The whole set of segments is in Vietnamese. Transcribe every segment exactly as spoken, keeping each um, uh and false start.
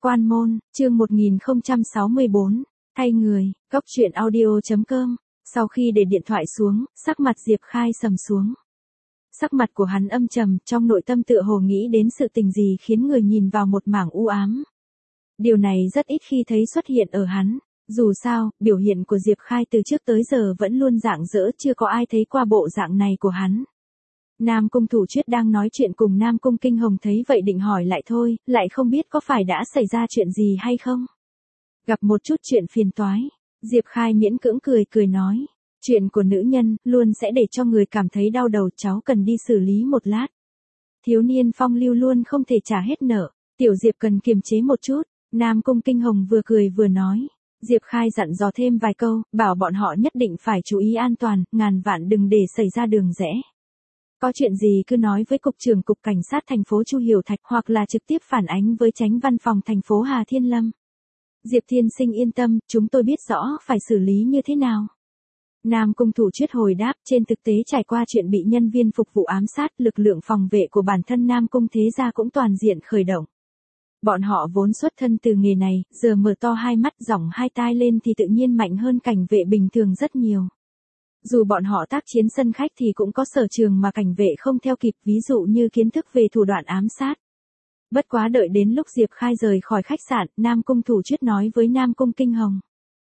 Quan môn, chương một nghìn không trăm sáu mươi bốn, thay người, góc truyện audio.com. Sau khi để điện thoại xuống, sắc mặt Diệp Khai sầm xuống. Sắc mặt của hắn âm trầm, trong nội tâm tựa hồ nghĩ đến sự tình gì khiến người nhìn vào một mảng u ám. Điều này rất ít khi thấy xuất hiện ở hắn. Dù sao, biểu hiện của Diệp Khai từ trước tới giờ vẫn luôn rạng rỡ, chưa có ai thấy qua bộ dạng này của hắn. Nam Cung Thủ Chuyết đang nói chuyện cùng Nam Cung Kinh Hồng thấy vậy định hỏi lại thôi, lại không biết có phải đã xảy ra chuyện gì hay không. Gặp một chút chuyện phiền toái, Diệp Khai miễn cưỡng cười cười nói, chuyện của nữ nhân luôn sẽ để cho người cảm thấy đau đầu, cháu cần đi xử lý một lát. Thiếu niên phong lưu luôn không thể trả hết nợ, tiểu Diệp cần kiềm chế một chút. Nam Cung Kinh Hồng vừa cười vừa nói. Diệp Khai dặn dò thêm vài câu, bảo bọn họ nhất định phải chú ý an toàn, ngàn vạn đừng để xảy ra đường rẽ. Có chuyện gì cứ nói với Cục trưởng Cục Cảnh sát thành phố Chu Hiểu Thạch hoặc là trực tiếp phản ánh với Chánh Văn phòng thành phố Hà Thiên Lâm. Diệp Thiên Sinh yên tâm, chúng tôi biết rõ phải xử lý như thế nào. Nam Cung Thủ Chuyết hồi đáp, trên thực tế trải qua chuyện bị nhân viên phục vụ ám sát, lực lượng phòng vệ của bản thân Nam Cung Thế Gia cũng toàn diện khởi động. Bọn họ vốn xuất thân từ nghề này, giờ mở to hai mắt giỏng hai tai lên thì tự nhiên mạnh hơn cảnh vệ bình thường rất nhiều. Dù bọn họ tác chiến sân khách thì cũng có sở trường mà cảnh vệ không theo kịp, ví dụ như kiến thức về thủ đoạn ám sát. Bất quá đợi đến lúc Diệp Khai rời khỏi khách sạn, Nam Cung Thủ Chuyết nói với Nam Cung Kinh Hồng.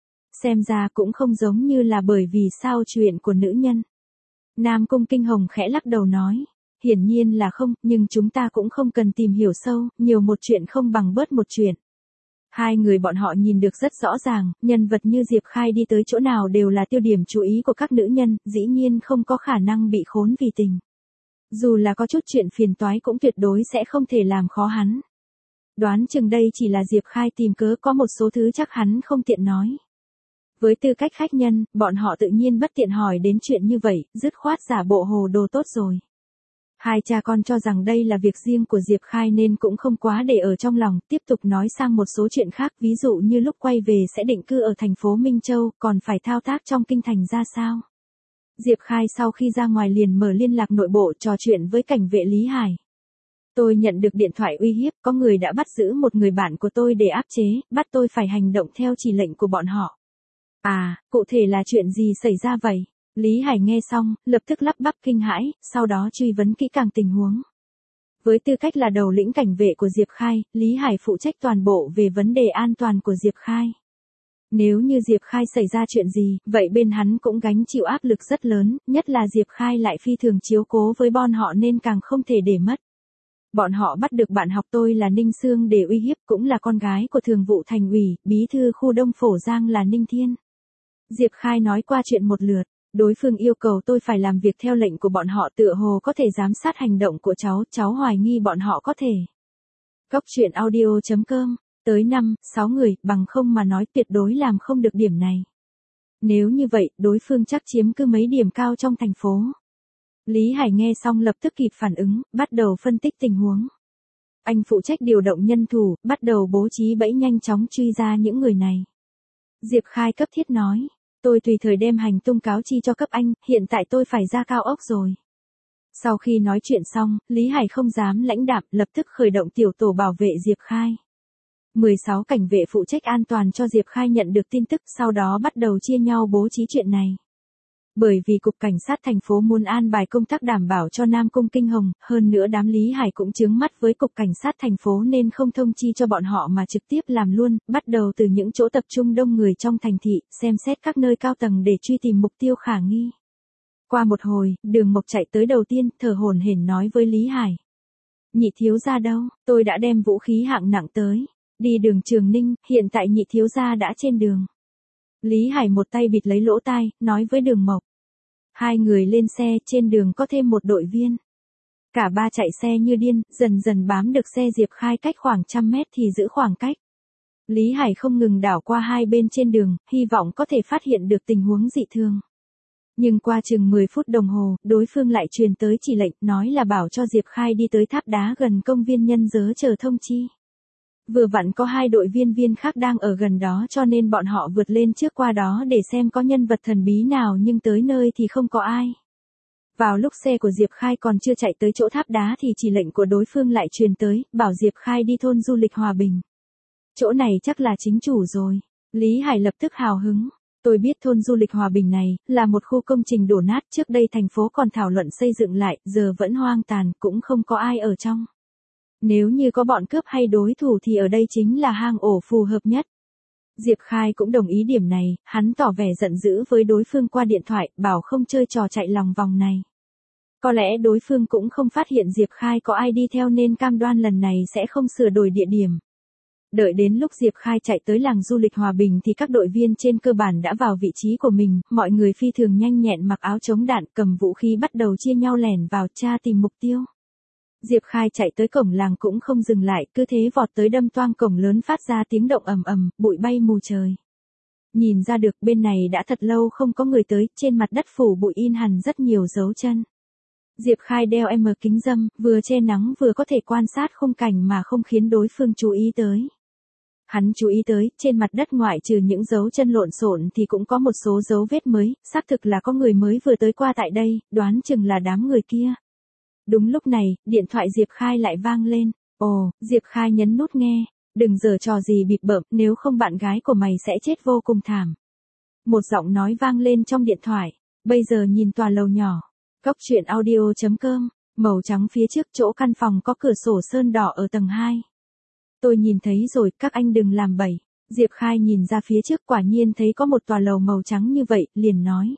Xem ra cũng không giống như là bởi vì sao chuyện của nữ nhân. Nam Cung Kinh Hồng khẽ lắc đầu nói. Hiển nhiên là không, nhưng chúng ta cũng không cần tìm hiểu sâu, nhiều một chuyện không bằng bớt một chuyện. Hai người bọn họ nhìn được rất rõ ràng, nhân vật như Diệp Khai đi tới chỗ nào đều là tiêu điểm chú ý của các nữ nhân, dĩ nhiên không có khả năng bị khốn vì tình. Dù là có chút chuyện phiền toái cũng tuyệt đối sẽ không thể làm khó hắn. Đoán chừng đây chỉ là Diệp Khai tìm cớ, có một số thứ chắc hắn không tiện nói. Với tư cách khách nhân, bọn họ tự nhiên bất tiện hỏi đến chuyện như vậy, dứt khoát giả bộ hồ đồ tốt rồi. Hai cha con cho rằng đây là việc riêng của Diệp Khai nên cũng không quá để ở trong lòng, tiếp tục nói sang một số chuyện khác, ví dụ như lúc quay về sẽ định cư ở thành phố Minh Châu, còn phải thao tác trong kinh thành ra sao. Diệp Khai sau khi ra ngoài liền mở liên lạc nội bộ trò chuyện với cảnh vệ Lý Hải. Tôi nhận được điện thoại uy hiếp, có người đã bắt giữ một người bạn của tôi để áp chế, bắt tôi phải hành động theo chỉ lệnh của bọn họ. À, cụ thể là chuyện gì xảy ra vậy? Lý Hải nghe xong, lập tức lắp bắp kinh hãi, sau đó truy vấn kỹ càng tình huống. Với tư cách là đầu lĩnh cảnh vệ của Diệp Khai, Lý Hải phụ trách toàn bộ về vấn đề an toàn của Diệp Khai. Nếu như Diệp Khai xảy ra chuyện gì, vậy bên hắn cũng gánh chịu áp lực rất lớn, nhất là Diệp Khai lại phi thường chiếu cố với bọn họ nên càng không thể để mất. Bọn họ bắt được bạn học tôi là Ninh Sương để uy hiếp, cũng là con gái của thường vụ thành ủy, bí thư khu Đông Phổ Giang là Ninh Thiên. Diệp Khai nói qua chuyện một lượt. Đối phương yêu cầu tôi phải làm việc theo lệnh của bọn họ, tựa hồ có thể giám sát hành động của cháu, cháu hoài nghi bọn họ có thể. Góc truyện audio.com, tới năm, sáu người, bằng không mà nói tuyệt đối làm không được điểm này. Nếu như vậy, đối phương chắc chiếm cứ mấy điểm cao trong thành phố. Lý Hải nghe xong lập tức kịp phản ứng, bắt đầu phân tích tình huống. Anh phụ trách điều động nhân thủ, bắt đầu bố trí bẫy nhanh chóng truy ra những người này. Diệp Khai cấp thiết nói. Tôi tùy thời đem hành tung cáo chi cho cấp anh, hiện tại tôi phải ra cao ốc rồi. Sau khi nói chuyện xong, Lý Hải không dám lãnh đạm, lập tức khởi động tiểu tổ bảo vệ Diệp Khai. mười sáu cảnh vệ phụ trách an toàn cho Diệp Khai nhận được tin tức, sau đó bắt đầu chia nhau bố trí chuyện này. Bởi vì Cục Cảnh sát thành phố muốn an bài công tác đảm bảo cho Nam Cung Kinh Hồng, hơn nữa đám Lý Hải cũng chướng mắt với Cục Cảnh sát thành phố nên không thông chi cho bọn họ mà trực tiếp làm luôn, bắt đầu từ những chỗ tập trung đông người trong thành thị, xem xét các nơi cao tầng để truy tìm mục tiêu khả nghi. Qua một hồi, Đường Mộc chạy tới đầu tiên, thở hổn hển nói với Lý Hải. Nhị thiếu gia đâu, tôi đã đem vũ khí hạng nặng tới, đi đường Trường Ninh, hiện tại nhị thiếu gia đã trên đường. Lý Hải một tay bịt lấy lỗ tai, nói với Đường Mộc. Hai người lên xe, trên đường có thêm một đội viên. Cả ba chạy xe như điên, dần dần bám được xe Diệp Khai, cách khoảng trăm mét thì giữ khoảng cách. Lý Hải không ngừng đảo qua hai bên trên đường, hy vọng có thể phát hiện được tình huống dị thường. Nhưng qua chừng mười phút đồng hồ, đối phương lại truyền tới chỉ lệnh, nói là bảo cho Diệp Khai đi tới tháp đá gần công viên Nhân Giới chờ thông chi. Vừa vặn có hai đội viên viên khác đang ở gần đó cho nên bọn họ vượt lên trước qua đó để xem có nhân vật thần bí nào, nhưng tới nơi thì không có ai. Vào lúc xe của Diệp Khai còn chưa chạy tới chỗ tháp đá thì chỉ lệnh của đối phương lại truyền tới, bảo Diệp Khai đi thôn du lịch Hòa Bình. chỗ này chắc là chính chủ rồi. Lý Hải lập tức hào hứng. Tôi biết thôn du lịch Hòa Bình này, là một khu công trình đổ nát, trước đây thành phố còn thảo luận xây dựng lại, giờ vẫn hoang tàn, cũng không có ai ở trong. Nếu như có bọn cướp hay đối thủ thì ở đây chính là hang ổ phù hợp nhất. Diệp Khai cũng đồng ý điểm này, hắn tỏ vẻ giận dữ với đối phương qua điện thoại, bảo không chơi trò chạy lòng vòng này. Có lẽ đối phương cũng không phát hiện Diệp Khai có ai đi theo nên cam đoan lần này sẽ không sửa đổi địa điểm. Đợi đến lúc Diệp Khai chạy tới làng du lịch Hòa Bình thì các đội viên trên cơ bản đã vào vị trí của mình, mọi người phi thường nhanh nhẹn mặc áo chống đạn cầm vũ khí bắt đầu chia nhau lẻn vào tra tìm mục tiêu. Diệp Khai chạy tới cổng làng cũng không dừng lại, cứ thế vọt tới đâm toang cổng lớn phát ra tiếng động ầm ầm, bụi bay mù trời. Nhìn ra được bên này đã thật lâu không có người tới, trên mặt đất phủ bụi in hẳn rất nhiều dấu chân. Diệp Khai đeo em kính râm, vừa che nắng vừa có thể quan sát khung cảnh mà không khiến đối phương chú ý tới. Hắn chú ý tới, trên mặt đất ngoại trừ những dấu chân lộn xộn thì cũng có một số dấu vết mới, xác thực là có người mới vừa tới qua tại đây, đoán chừng là đám người kia. Đúng lúc này, điện thoại Diệp Khai lại vang lên. Ồ, Diệp Khai nhấn nút nghe. Đừng giở trò gì bịp bợm, nếu không bạn gái của mày sẽ chết vô cùng thảm. Một giọng nói vang lên trong điện thoại. Bây giờ nhìn tòa lầu nhỏ. Cốc truyện audio chấm com, màu trắng phía trước chỗ căn phòng có cửa sổ sơn đỏ ở tầng hai. Tôi nhìn thấy rồi, các anh đừng làm bậy. Diệp Khai nhìn ra phía trước quả nhiên thấy có một tòa lầu màu trắng như vậy, liền nói.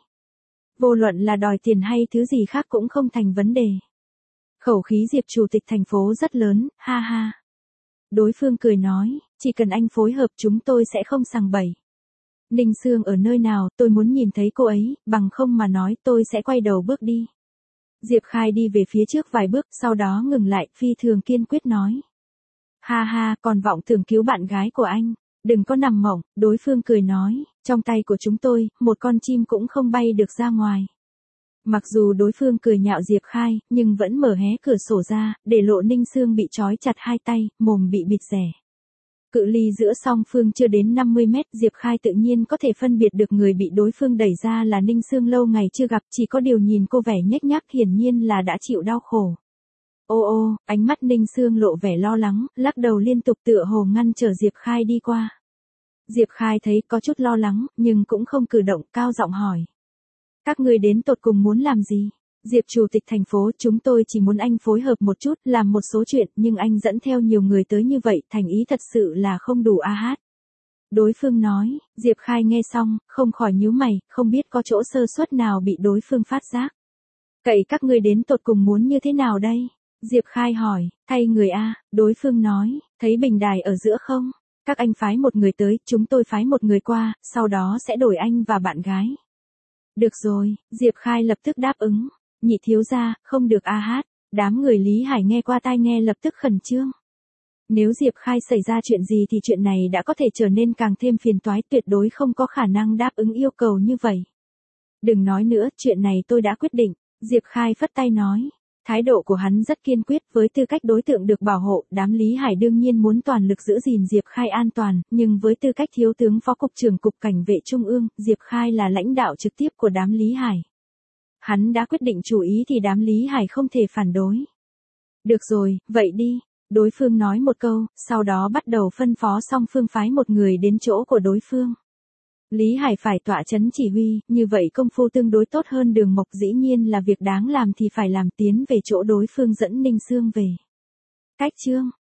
Vô luận là đòi tiền hay thứ gì khác cũng không thành vấn đề. Khẩu khí Diệp chủ tịch thành phố rất lớn, ha ha. Đối phương cười nói, chỉ cần anh phối hợp chúng tôi sẽ không sằng bậy. Ninh Sương ở nơi nào, tôi muốn nhìn thấy cô ấy, bằng không mà nói tôi sẽ quay đầu bước đi. Diệp Khai đi về phía trước vài bước, sau đó ngừng lại, phi thường kiên quyết nói. Ha ha, còn vọng tưởng cứu bạn gái của anh, đừng có nằm mộng, đối phương cười nói, trong tay của chúng tôi, một con chim cũng không bay được ra ngoài. Mặc dù đối phương cười nhạo Diệp Khai, nhưng vẫn mở hé cửa sổ ra, để lộ Ninh Sương bị trói chặt hai tay, mồm bị bịt rẻ. Cự ly giữa song phương chưa đến năm mươi mét, Diệp Khai tự nhiên có thể phân biệt được người bị đối phương đẩy ra là Ninh Sương lâu ngày chưa gặp, chỉ có điều nhìn cô vẻ nhếch nhác hiển nhiên là đã chịu đau khổ. Ô ô, ánh mắt Ninh Sương lộ vẻ lo lắng, lắc đầu liên tục tựa hồ ngăn trở Diệp Khai đi qua. Diệp Khai thấy có chút lo lắng, nhưng cũng không cử động, cao giọng hỏi. Các người đến tột cùng muốn làm gì? Diệp chủ tịch thành phố, chúng tôi chỉ muốn anh phối hợp một chút, làm một số chuyện, nhưng anh dẫn theo nhiều người tới như vậy, thành ý thật sự là không đủ a hát. Đối phương nói, Diệp Khai nghe xong, không khỏi nhíu mày, không biết có chỗ sơ suất nào bị đối phương phát giác. Cậy các người đến tột cùng muốn như thế nào đây? Diệp Khai hỏi, thay người a, đối phương nói, thấy bình đài ở giữa không? Các anh phái một người tới, chúng tôi phái một người qua, sau đó sẽ đổi anh và bạn gái. Được rồi, Diệp Khai lập tức đáp ứng. Nhị thiếu gia, không được a hát. Đám người Lý Hải nghe qua tai nghe lập tức khẩn trương. Nếu Diệp Khai xảy ra chuyện gì thì chuyện này đã có thể trở nên càng thêm phiền toái, tuyệt đối không có khả năng đáp ứng yêu cầu như vậy. Đừng nói nữa, chuyện này tôi đã quyết định. Diệp Khai phất tay nói. Thái độ của hắn rất kiên quyết, với tư cách đối tượng được bảo hộ, đám Lý Hải đương nhiên muốn toàn lực giữ gìn Diệp Khai an toàn, nhưng với tư cách thiếu tướng phó cục trưởng cục cảnh vệ trung ương, Diệp Khai là lãnh đạo trực tiếp của đám Lý Hải. Hắn đã quyết định chủ ý thì đám Lý Hải không thể phản đối. Được rồi, vậy đi. Đối phương nói một câu, sau đó bắt đầu phân phó song phương phái một người đến chỗ của đối phương. Lý Hải phải tọa chấn chỉ huy, như vậy công phu tương đối tốt hơn Đường Mộc, dĩ nhiên là việc đáng làm thì phải làm, tiến về chỗ đối phương dẫn Ninh Sương về. Cách chương